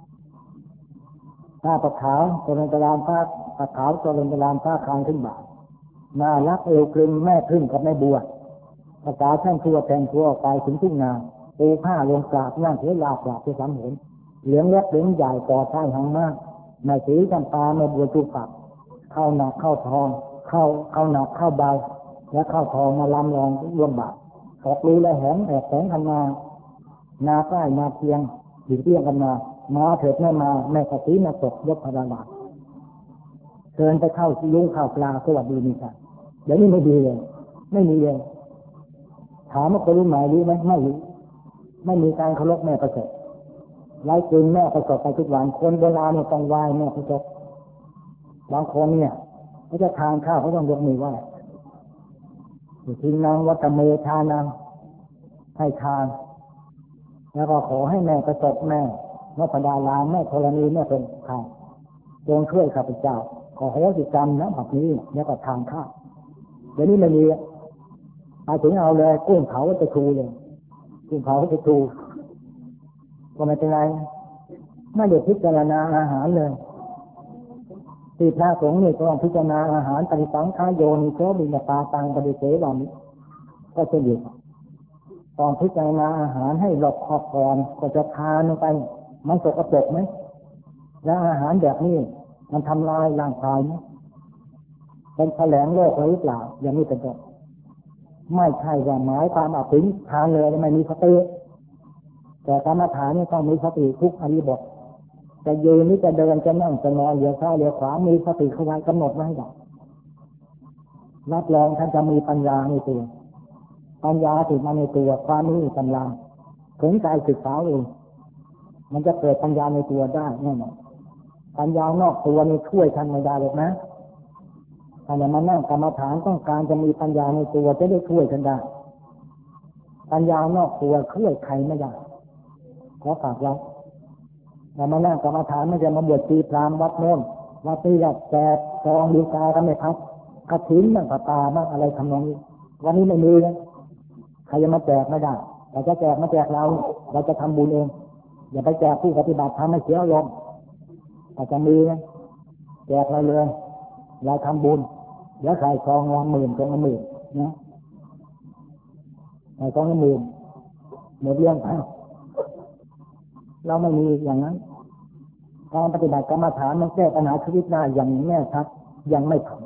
Speaker 1: หน้าปลาขาวตัวเป็นกระลานผ้าปลาขาวตัวเป็นกระลานผ้าคางขึ้นบ่าน่ารักเอวกลึงแม่พึ่งกับแม่บัวภาษาช่างทั่วแต่งทั่วไปถึงทุ่งนาปูผ้าลงกราบนั่งเทลาบกราบที่สามหนเหลืองเล็กเหลืองใหญ่ก่อท้ายหางมากแม่สีจำปาแม่บัวจูปักเข้าหนักเข้าทองเข้าหนักเข้าเบาและเข้าทองมาลำลองร่วมบาทออกรู้และแหงแอบแสงกันมานาใกล้นาเพียงหรือเพียงกันมาเถิดแม่มาแม่ภาษีมาศพยกพระบาทเชิญไปเข้ายุ้งเข้าปลาสวัสดีนี่ค่ะเดี๋ยวนี้ไม่ดีเลยไม่มีเลยถามว่าคนรุ่นใหม่รู้ไหมไม่รู้ไม่มีการเคารพแม่ประสบไล่กลืนแม่ประสบไปทุกวันคนโบราณเนี่ยต้องไหว้แม่ประสบบางคนเนี่ยเขาจะทานข้าวเขาต้องยกมือไหว้ทิ้งนางวัตเมธานังให้ทานแล้วก็ขอให้แม่ประสบแม่นพดาราแม่ธรณีแม่เป็นข้าวจงช่วยข้าพเจ้าขอโหสิกรรมนะแบบนี้แล้วก็ทานข้าวเดี๋ยวนี้ไม่มีไปถึงเอาเลยกุ้งเผาจะชูเลยกุ้งเผาจะชูก็ไม่เป็นไรไม่ได้พิจารณาอาหารเลยที่พระสงฆ์นี่ต้องพิจารณาอาหารปฏิสังขารโยนิโสบิณฑบาตังปฏิเสวามิก็จะหยุดต้องพิจารณาอาหารให้รอบคอบก่อนก็จะทานลงไปมันสกปรกไหมแล้วอาหารแบบนี้มันทำลายร่างกายไหมเป็นแผลงโรคหรือเปล่าอย่างนี้เป็นต้นไม่ใช่ว่าหมายความเอาถึงทานเลยไม่มีสติแต่กรรมฐานนี่ต้องมีสติทุกอริบทจะยืนนี่จะเดินจะนั่งจะนอนเลี้ยวซ้ายเลี้ยวขวามีสติเข้าไว้กำหนดไว้ให้ได้รับรองท่านจะมีปัญญาในตัวปัญญาติดมาในตัวความรู้กำลังถึงใจศึกษาเองมันจะเกิดปัญญาในตัวได้แน่นอนปัญญานอกตัวนี่ช่วยท่านไม่ได้หรอกนะถ้าอย่างมานั่งกรรมฐานต้องการจะมีปัญญาในตัวจะได้ช่วยกันได้ปัญญานอกตัวช่วยใครไม่ได้ขอฝากไว้แต่มานั่งกรรมฐานไม่จะมาบวชตีพรามวัดโน้นวัดที่อยากแจกซองดีกากันไหมครับกระถิ่นบ้างตาบ้างอะไรทำนองนี้วันนี้ไม่มีเลยใครจะมาแจกไม่ได้แต่จะแจกมาแจกเราจะทำบุญเองอย่าไปแจกผู้ปฏิบัติทำให้เสียอารมณ์แต่จะมีนะแจกเราเลยเราทำบุญแล้วใส่ซองละ10,000ซองละ10,000นะใส่ซองละ10,000หมดเรื่องไปเราไม่มีอย่างนั้นการปฏิบัติกรรมฐานมันแก้ปัญหาชีวิตได้อย่างแน่ชัดยังไม่ถึง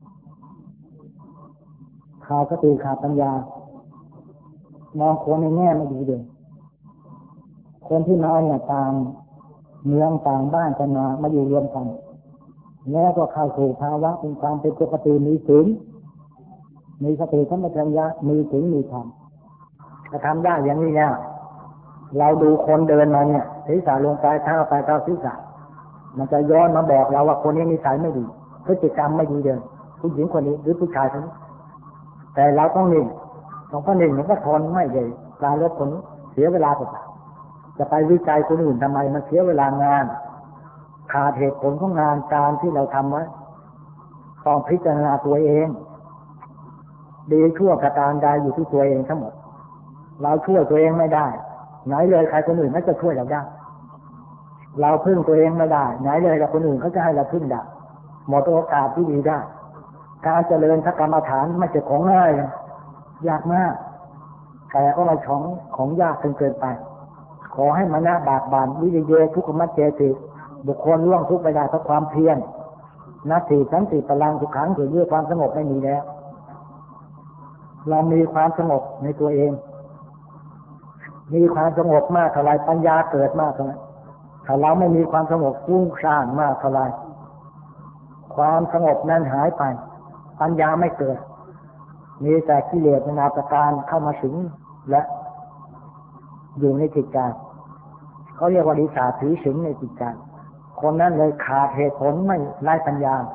Speaker 1: ขาดสติขาดปัญญามองคนในแง่ไม่ดีเลยคนที่มาเนี่ยต่างเมืองต่างบ้านกันมาอยู่รวมกันแล้วก็เข้าสู่ภาวะเป็นความเป็นปกติมีศีลมีสติสัมปชัญญะมีศีลมีธรรมจะทำได้อย่างนี้เนี่ยเราดูคนเดินมาเนี่ยศีรษะลงไปเท้าไปเท้าศีรษะมันจะย้อนมาบอกเราว่าคนนี้นิสัยไม่ดีพฤติกรรมไม่ดีเดินผู้หญิงคนนี้หรือผู้ชายคนนี้แต่เราต้องนิ่งมันก็ทนไม่ได้การลดคนเสียเวลาเปล่าจะไปวิจัยคนอื่นทำไมมันเสียเวลางานขาดเหตุผลของงานการที่เราทำไว้ต้องพิจารณาตัวเองดีชั่วประการใดอยู่ที่ตัวเองทั้งหมดเราช่วยตัวเองไม่ได้ไหนเลยใครคนอื่นเขาจะช่วยเราได้เราพึ่งตัวเองไม่ได้ไหนเลยกับคนอื่นเขาจะให้เราพึ่งได้หมดโอกาสที่ดีได้การเจริญกรรมฐานไม่ใช่ของง่ายยากมากแต่ก็ไม่ของยากจนเกินไปขอให้มณะบากบานวิริยะทุกขมัจเจติบุคคลล่วงทุกข์ไปได้เพราะความเพียรนัตถิสันติพลังทุกขังถือด้วยความสงบไม่มีแล้วเรามีความสงบในตัวเองมีความสงบมากเท่าไรปัญญาเกิดมากเท่านั้นถ้าเราไม่มีความสงบฟุ้งซ่านมากเท่าไรความสงบนั้นหายไปปัญญาไม่เกิดมีแต่กิเลสนานาประการเข้ามาสิงและอยู่ในจิตใจเขาเรียกว่าดิสาผีสิงในจิตใจคนนั้นเลยขาดเหตุผลไม่ไร้ปัญญา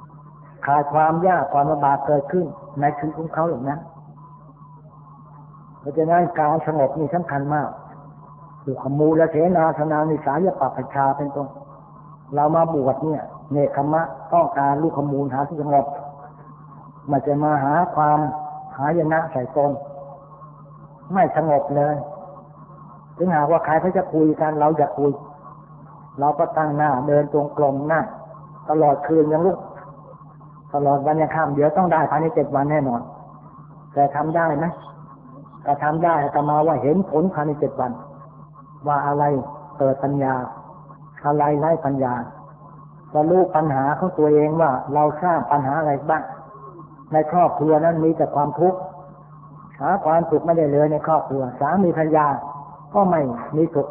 Speaker 1: ขาดความยากความลำบากเกิดขึ้นในชีวิตของเขาอย่างนั้นเพราะฉะนั้นการสงบนี่สำคัญมากคือขมูลเสนาสนานิสายปัปปชาเป็นต้นเรามาบวชเนี่ยเนคขมะต้องการลูกขมูลหาที่สงบมันจะมาหาความหายนะใส่ตนไม่สงบเลยถึงหากว่าใครเขาจะคุยกันเราจะคุยเราก็ตั้งหน้าเดินตรงกลมหน้าตลอดคืนยังลุกตลอดวันยังค่ำเดี๋ยวต้องได้ภายใน7 วันแน่นอนแต่ทำได้ไหมก็ทำได้แต่มาว่าเห็นผลภายใน7 วันว่าอะไรเกิดปัญญาอะไรไร้ปัญญาจะรู้ปัญหาของตัวเองว่าเราสร้างปัญหาอะไรบ้างในครอบครัวนั้นมีแต่ความทุกข์หาความสุขไม่ได้เลยในครอบครัวสามีภรรยาก็ไม่มีสุข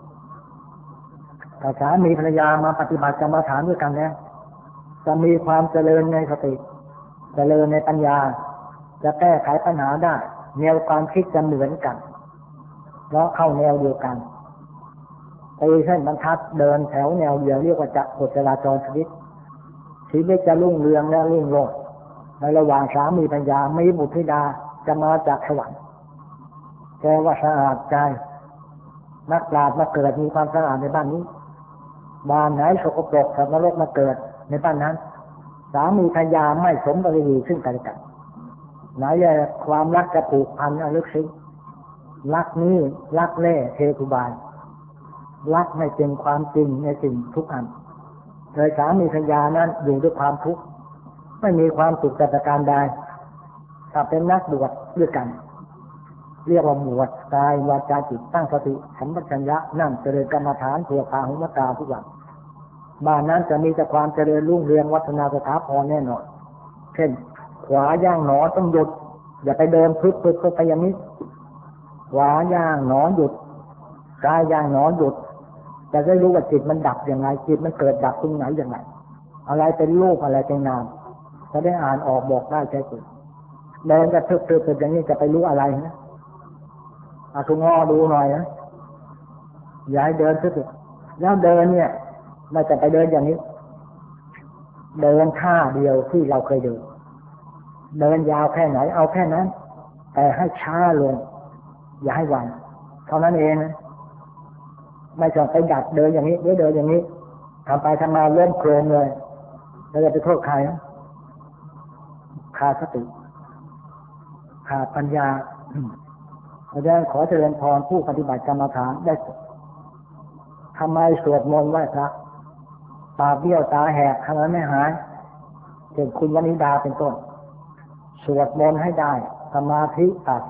Speaker 1: แต่สามีภรรยามาปฏิบัติกรรมฐานด้วยกันแล้วจะมีความเจริญในสติเจริญในปัญญาจะแก้ไขปัญหาได้แนวความคิดจะเหมือนกันเพราะเข้าแนวเดียวกันตีเส้นบรรทัดเดินแถวแนวเดียวเรียกว่าจะกฎจราจรชีวิตจะรุ่งเรืองและรุ่งโรจน์ในระหว่างสามีภรรยามีบุตรธิดาจะมาจากสวรรค์แกว่าสะอาดใจนักปราชญ์มาเกิดมีความสะอาดในบ้านนี้บ้านไหนสกปรกสัตว์นรกมาเกิดในบ้านนั้นสามีภรรยาไม่สมประโยชน์ซึ่งกันและกันไหนจะความรักจะผูกพันลึกซึ้งรักนี้รักเล่เทกุบาลรักไม่เป็นความจริงในสิ่งทุกอันโดยสามีภรรยานั้นอยู่ด้วยความทุกข์ไม่มีความสุขแต่ประการใดถ้าเป็นนักบวชด้วยกันเรียกว่าบวชกายวาจาจิตตั้งสติสัมปชัญญะนั่งเจริญกรรมฐานทั่วพาหุมตาทุกวันบ้านนั้นจะมีแต่ความเจริญรุ่งเรืองวัฒนาสถาพรแน่นอนเช่นขวาย่างหนอต้องหยุดอย่าไปเดินพึบไปอย่างนี้ขวาย่างหนอหยุดซ้ายย่างหนอหยุดจะได้รู้ว่าจิตมันดับอย่างไรจิตมันเกิดดับตรงไหนอย่างไรอะไรเป็นรูปอะไรเป็นนามจะได้อ่านออกบอกได้ใจจิตเดินจะพึบอย่างนี้จะไปรู้อะไรนะคุณงอดูหน่อยนะอย่าให้เดินพึบแล้วเดินเนี่ยไม่จะไปเดินอย่างนี้เดินท่าเดียวที่เราเคยเดินยาวแค่ไหนเอาแค่นั้นแต่ให้ช้าลงอย่าให้ไวเท่านั้นเองนะไม่ต้องไปดัดเดินอย่างนี้เดินอย่างนี้ทำไปทำมาเล่นโครมเลยแล้วจะไปโทษใครขาดสติขาดปัญญาเพราะฉะนั้นขอเจริญพรผู้ปฏิบัติกรรมฐานได้ทำไมสวดมนต์ไหว้พระตาเบี้ยวตาแหกทำไมไม่หายเช่นคุณวนิดาเป็นต้นสวดมนต์ให้ได้สมาธิ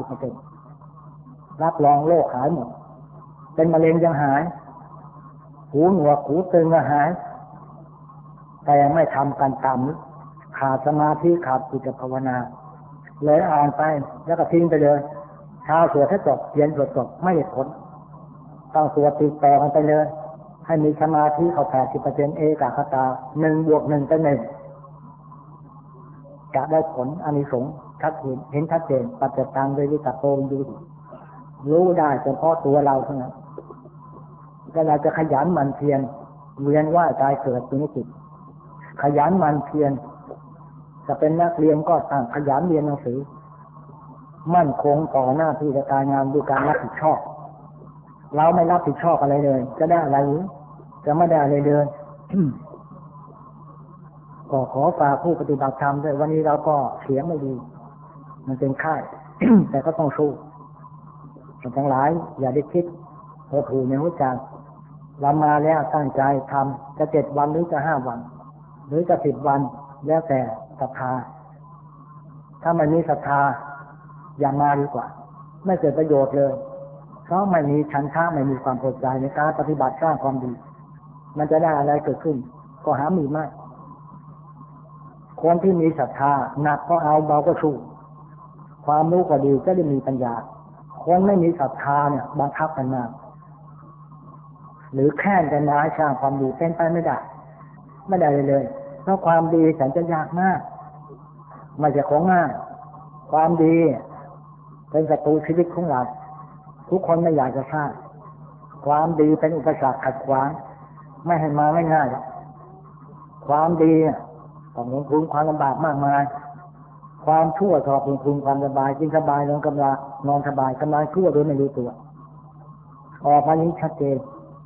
Speaker 1: 80%รับรองโรคหายหมดเป็นมะเร็งยังหายหูหนวกหูตึงก็หายแต่ไม่ทำกันตามขาดสมาธิขาดจิตภาวนาเลยอ่านไปแล้วก็ทิ้งไปเลยเช้าสวดให้จบเย็นสวดจบไม่ได้ผลต้องสวดติดต่อกันไปเลยให้มีสมาธิเข้า80%เอกคตา1+1เป็น1จะได้ผลอานิสงส์ชัดเห็นชัดเจนปัจจตังโดยวิจักโกดูรู้ได้เฉพาะตัวเราเท่านั้นก็เราจะขยันหมั่นเพียรเวียนว่ายตายเกิดเป็นจิตขยันหมั่นเพียรจะเป็นนักเรียนก็ต่างขยันเรียนหนังสือมั่นคงต่อหน้าที่การงานด้วยการรับผิดชอบเราไม่รับผิดชอบอะไรเลยจะได้อะไรจะไม่ได้อะไรเลย ก็ขอฝากผู้ปฏิบัติธรรมด้วยวันนี้เราก็เสียงไม่ดีมันเป็นไข้ แต่ก็ต้องสู้ทั้งหลายอย่าได้คิดโหดหู่ในหัวใจเรามาแล้วตั้งใจทำจะ7 วันหรือจะ5 วันหรือจะ10 วันแล้วแต่ศรัทธาถ้ามันมีศรัทธาอย่ามาดีกว่าไม่เกิดประโยชน์เลยเพราะไม่มีฉันทะไม่มีความพอใจในการปฏิบัติสร้างความดีมันจะได้อะไรเกิดขึ้นก็หามีไม่คนที่มีศรัทธาหนักก็เอาเบาก็สู้ความรู้ก็ดีจะได้มีปัญญาคนไม่มีศรัทธาเนี่ยบังคับกันมาหรือแค่นกันมาให้สร้างความดีเป็นไปไม่ได้เลยเพราะความดีแสนจะยากมากไม่ใช่ของง่ายความดีเป็นศัตรูชีวิตของเราทุกคนไม่อยากจะสร้างความดีเป็นอุปสรรคขัดขวางไม่ให้มาไม่ง่ายความดีต้องลงทุนความลำบากมากมายความชั่วชอบเป็นคุณความสบายจริงสบายนอนกำลังนอนสบายกำลังชั่วโดยไม่รู้ตัวออกมานี้ชัดเจน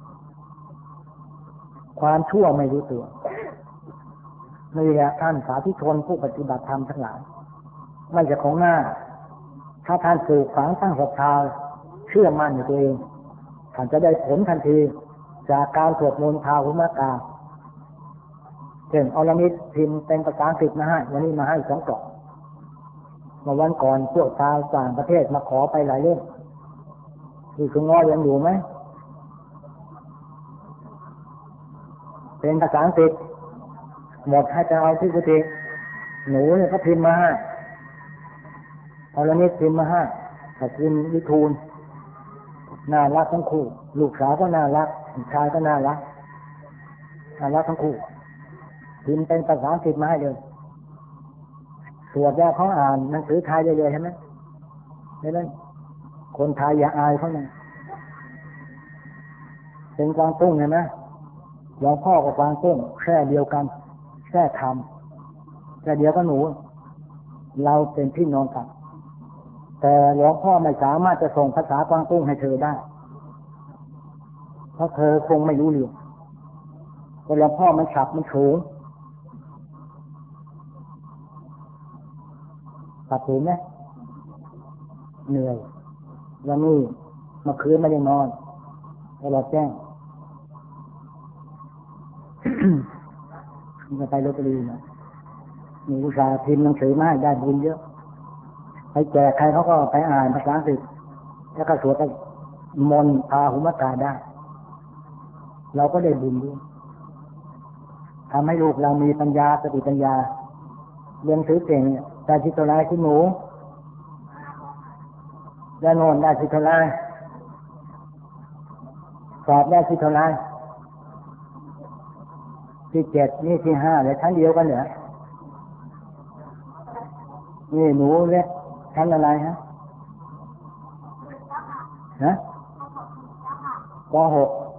Speaker 1: ความชั่วไม่รู้ตัวนี่แหละท่านสาธุชนผู้ปฏิบัติธรรมทั้งหลายไม่จะของหน้าถ้าท่านปลูกฝังตั้งศรัทธาเชื่อมั่นในตัวเองท่านจะได้ผลทันทีจากการสวดมนต์ภาวนาเช่นอรมิตพิมพ์เป็นภาษาอังกฤษมาให้วันนี้มาให้2 กล่องเมื่อวันก่อนพวกชาวต่างประเทศมาขอไปหลายเล่มที่คุณง้อยังอยู่ไหมเป็นภาษาอังกฤษหมดให้จะเอาที่กุฏิหนูเนี่ยเขาพิมพ์มาให้อรมิตพิมพ์มาให้แต่พิมพ์วิทูลน่ารักทั้งคู่ลูกสาวก็น่ารักลูกชายก็น่ารักทั้งคู่พิมพ์เป็นภาษาอังกฤษมาให้เลยสวดแล้วเขาอ่านหนังสือไทยเยอะๆใช่ไหมดังนั้นคนไทยอย่าอายเขาเลยเป็นกวางตุ้งเห็นไหมหลวงพ่อกับกวางตุ้งแค่เดียวกันแค่ทำแค่เดียวก็หนูเราเป็นพี่น้องกันแต่หลวงพ่อไม่สามารถจะส่งภาษากวางตุ้งให้เธอได้เพราะเธอคงไม่รู้เรื่องเพราะหลวงพ่อมันฉับมันสูงตัดสินไหมเหนื่อยวันนี้เมื่อคืนไม่ได้นอนตลอดแจ้ง มันจะไปลพบุรีนะมีอุตสาห์พิมพ์หนังสือมาให้ได้บุญเยอะไปแจกใครเขาก็ไปอ่านภาษาอังกฤษแล้วก็สวดมนต์พาหุมกาได้เราก็ได้บุญด้วยทำให้ลูกเรามีปัญญาสติปัญญาเรียนถือเก่งได้ชิตลายที่หนูได้โน่นได้ชิตลายสอบได้ชิตลายที่ 7นี่ที่ 5เลยชั้นเดียวกันเหรอนี่หนูเล็กชั้นอะไรฮะป .6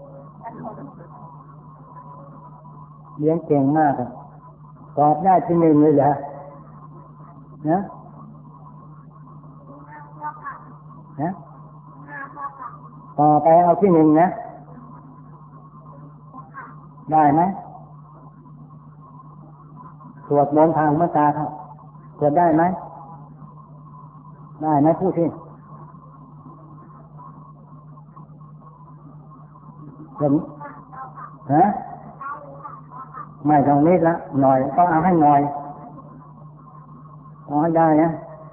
Speaker 1: เรียนเก่งมากอ่ะสอบได้ที่ 1เลยเหรอต่อไปเอาที่ 1นะได้ไหมสวดมนต์ทางเมื่อตาครับสวดได้ไหมได้ไหมพูดที่เห็นไม่ต้องนิดละหน่อยต้องเอาให้หน่อยเอาให้ได้นะ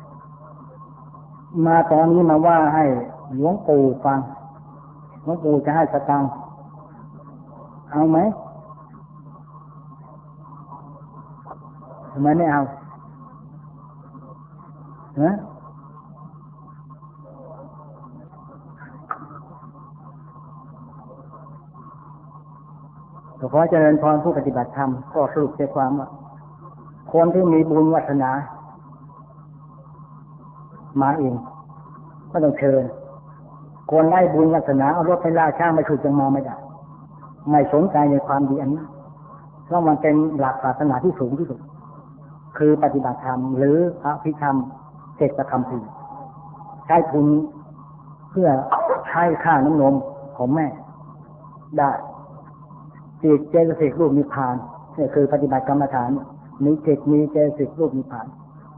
Speaker 1: มาตอนนี้มาว่าให้หลวงปู่ฟังหลวงปู่จะให้สตังค์เอาไหมทำไมไม่เอาขอเจริญพรผู้ปฏิบัติธรรมก็สรุปใจความว่าคนที่มีบุญวาสนามาเองก็ต้องเชิญคนไร้บุญวาสนาเอารถไปล่าช้างไปฉุดจังมาไม่ได้ไม่สนใจในความดีอันนั้นเพราะมันเป็นหลักศาสนาที่สูงที่สุดคือปฏิบัติธรรมหรืออภิธรรมเจตธรรมสี่ใช้ทุนเพื่อใช้ค่าน้ำนมของแม่ได้จิตเจตสิกรูปนิพพานนี่คือปฏิบัติกรรมฐานมีจิตมีเจตสิกรูปนิพพาน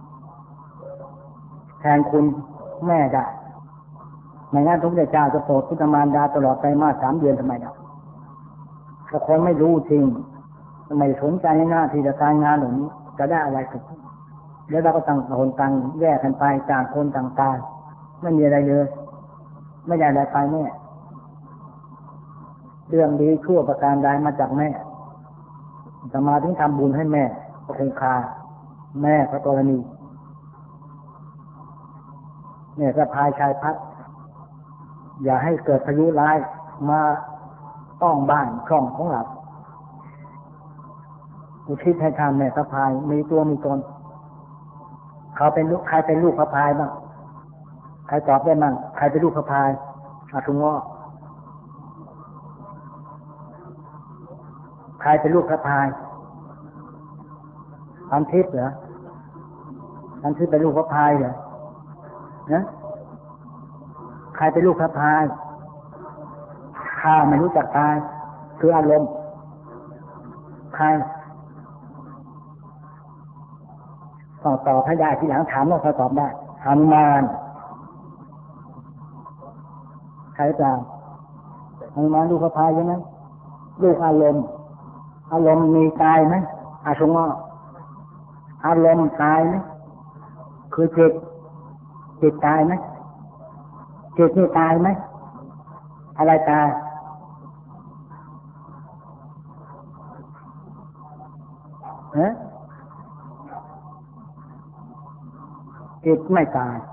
Speaker 1: แทนคุณแม่ได้ในงานทุกเจ้าจะโปรดพุทธมารดาตลอดไปมา3 เดือนทำไมได้ถ้าคนไม่รู้จริงไม่สนใจในหน้าที่การงานเหล่านี้จะได้อะไรกันแล้วเราก็ต่างคนต่างแยกกันไปต่างคนต่างตายไม่มีอะไรเลยไม่ได้อะไรไปแน่เรื่องดีชั่วประการใดมาจากแม่จะมาถึงทำบุญให้แม่ก็คงคาแม่พระกรณีเนี่ยสะพายชายพัดอย่าให้เกิดพายุร้ายมาต้องบ้านช่องของเราอุทิศให้ทำแม่สะพายมีตัวมีตนเขาเป็นลูกใครเป็นลูกพระพายบ้างใครตอบได้บ้างใครเป็นลูกพระพายอาทุงอ้อใครเป็นลูกพระพายพันทิพย์เหรอท่านชื่อเป็นลูกพระพายเหรอนะใครเป็นลูกพระพายข้าไม่รู้จักตายคืออารมณ์ใครต้องตอบให้ได้ทีหลังถามแล้วค่อยตอบได้หนุมานใครเปล่าหนุมานลูกพระพายใช่ไหมลูกอารมณ์มีตายไหมอาชงอารมณ์ตายไหมคือจิตตายไหมจิตนี่ตายไหมอะไรตายจิตไม่ตาย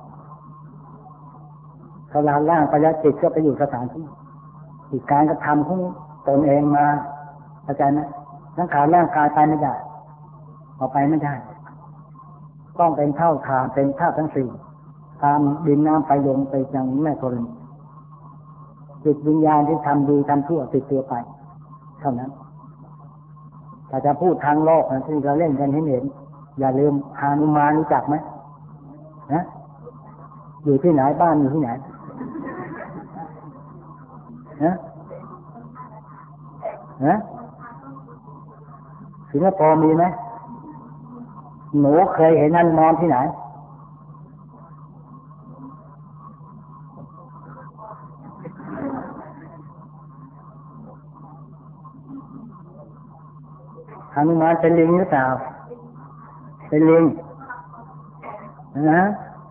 Speaker 1: สลายร่างปัญญาจิตก็ไปอยู่สถานที่อีกการกระทำของตนเองมาเข้าใจไหมสังขารร่างกายไปไม่ได้ออกไปไม่ได้ต้องเป็นเท่าฐานเป็นธาตุทั้งสี่ตามดินน้ำไฟลมไปอย่างแม่ธรณีจิตวิญญาณที่ทำดีทำชั่วติดตัวไปเท่านั้นถ้าจะพูดทางโลกนะที่เราเล่นกันให้เห็นอย่าลืมหนุมานรู้จักไหมนะอยู่ที่ไหนบ้านอยู่ที่ไหนนะสิงคโปร์มีไหมหนูเคยเห็นนั่นนอนที่ไหนหนุมานเป็นลิงหรือเปล่าเป็นลิงนะ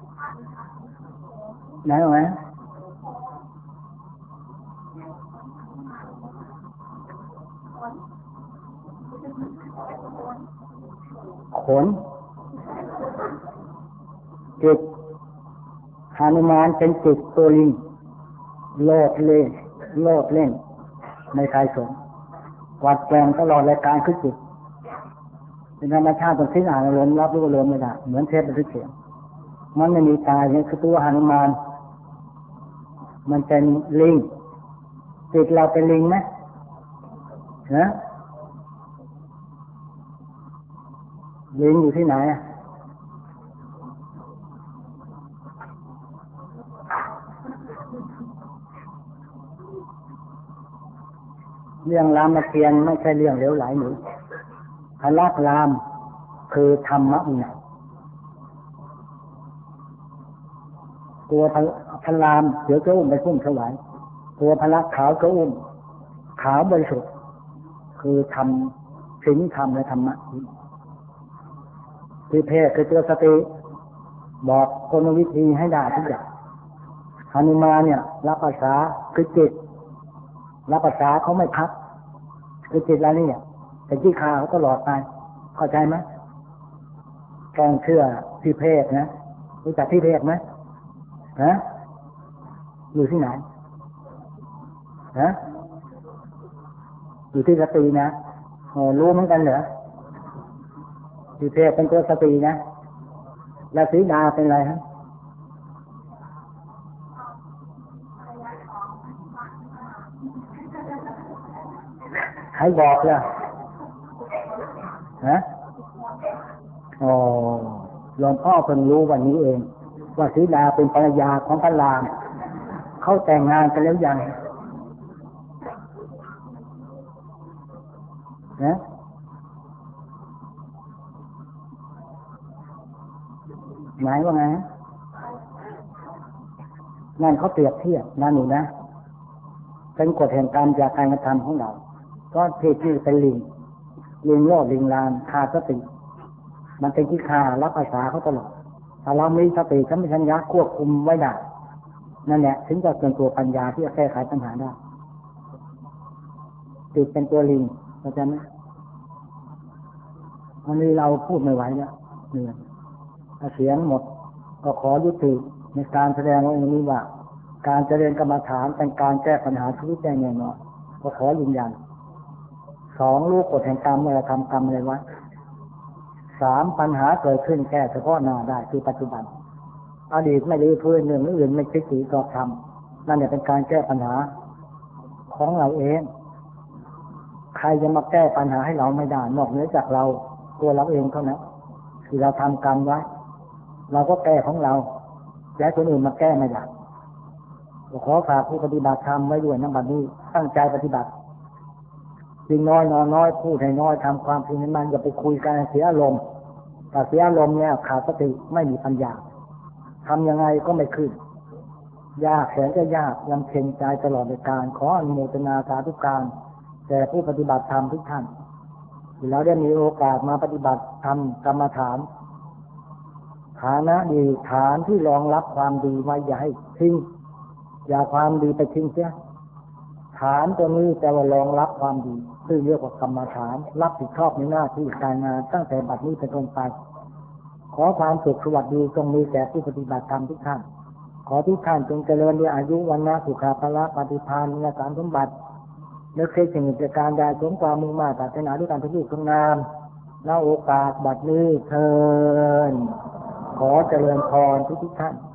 Speaker 1: ไหนวะขนจิตหนุมานเป็นจิตตัวลิงโลดเล่นในกายสงวัดแกงตลอดรายการคือจิตเป็นธรรมชาติตรงที่อ่านอารมณ์รับรู้อารมณ์ไม่ได้เหมือนเทปบันทึกเสียงมันไม่มีตายเนี่ยคือตัวหนุมานมันเป็นลิงจิตเราเป็นลิงไหมนะลิงอยู่ที่ไหนเรื่องรามเกียรติ์ไม่ใช่เรื่องเหลวไหลหนูพระรามคือธรรมะวินัยตัวพระรามเดี๋ยวก็อุ้มไปพุ่มถวายตัวพระขาวก็อุ้มขาวบริสุทธิ์คือทำสิ่งธรรมและธรรมะที่เพศคือตัวสติบอกกลวิธีให้ได้ทุกอย่างหนุมานเนี่ยรับภาษาคือจิตรับภาษาเขาไม่พักคือจิตแล้วนี่แต่ที่ขาเขาตลอดไปเข้าใจไหมต้องเชื่อที่เพศนะรู้จักที่เพศไหมอยู่ที่ไหนอยู่ที่สตินะรู้เหมือนกันเหรอที่เพศเป็นตัวสตินะแล้วสีดาเป็นอะไรฮะใครบอกล่ะหลวงพ่อเพิ่งรู้วันนี้เองว่าสีดาเป็นภรรยาของพระรามเขาแต่งงานกันแล้วยังหมายว่าไงนั่นเขาเปรียบเทียบนะหนูนะเป็นกฎแห่งกรรมจากการกระทำของเราก็เพศที่เป็นลิงโลดลิงลานขาดสติมันเป็นที่ขารับภาษาเขาตลอดถ้าเรามีสติสัมปชัญญะควบคุมไว้ได้นั่นแหละถึงจะเป็นตัวปัญญาที่จะแก้ไขปัญหาได้ติดเป็นตัวลิงเข้าใจไหมวันนี้เราพูดไม่ไหวแล้วเหนื่อยเสียงหมดก็ขอยุติในการแสดงว่าอย่างนี้ว่าการเจริญกรรมฐานเป็นการแก้ปัญหาชีวิตได้แน่นอนก็ขอยืนยัน2รู้กฎแห่งกรรมเมื่อทำกรรมอะไรไว้3ปัญหาเกิดขึ้นแก้เฉพาะหน้าได้คือปัจจุบันอดีตไม่รื้อฟื้นเรื่องอื่นไม่คิดก็ทำนั่นเนี่ยเป็นการแก้ปัญหาของเราเองใครจะมาแก้ปัญหาให้เราไม่ได้นอกเหนือจากเราตัวเราเองเท่านั้นที่เราทำกรรมไว้เราก็แก้ของเราแต่คนอื่นมาแก้ไม่ได้ขอฝากผู้ปฏิบัติธรรมไว้ด้วยนะบัดนี้ตั้งใจปฏิบัติสิ่งน้อยนอนน้อยพูดให้น้อยทำความเพียรให้มันอย่าไปคุยกันเสียอารมณ์แต่เสียอารมณ์เนี่ยขาดสติไม่มีปัญญาทำยังไงก็ไม่ขึ้นยากแสนจะยากลำเค็ญใจตลอดในการขออนุโมทนาสาธุการแต่ผู้ปฏิบัติธรรมทุกท่านที่เราได้มีโอกาสมาปฏิบัติธรรมกรรมฐานฐานะดีฐานที่รองรับความดีไว้อย่าให้ทิ้งอย่าความดีไปทิ้งเสียฐานตัวนี้แต่ว่ารองรับความดีซึ่งเรียกว่ากรรมฐานรับผิดชอบในหน้าที่การงานตั้งแต่บัดนี้เป็นต้นไปขอความสุขสวัสดีจงมีแก่ผู้ปฏิบัติธรรมทุกท่านขอทุกท่านจงเจริญด้วยอายุวันนะสุขภาละปฏิภาณในสารสมบัตินึกคิดสิ่งกิจการใดสมความมุ่งมั่นปรารถนาด้วยการทุกข์ทุกนามณโอกาสบัดนี้เชิญขอเจริญพรทุกท่าน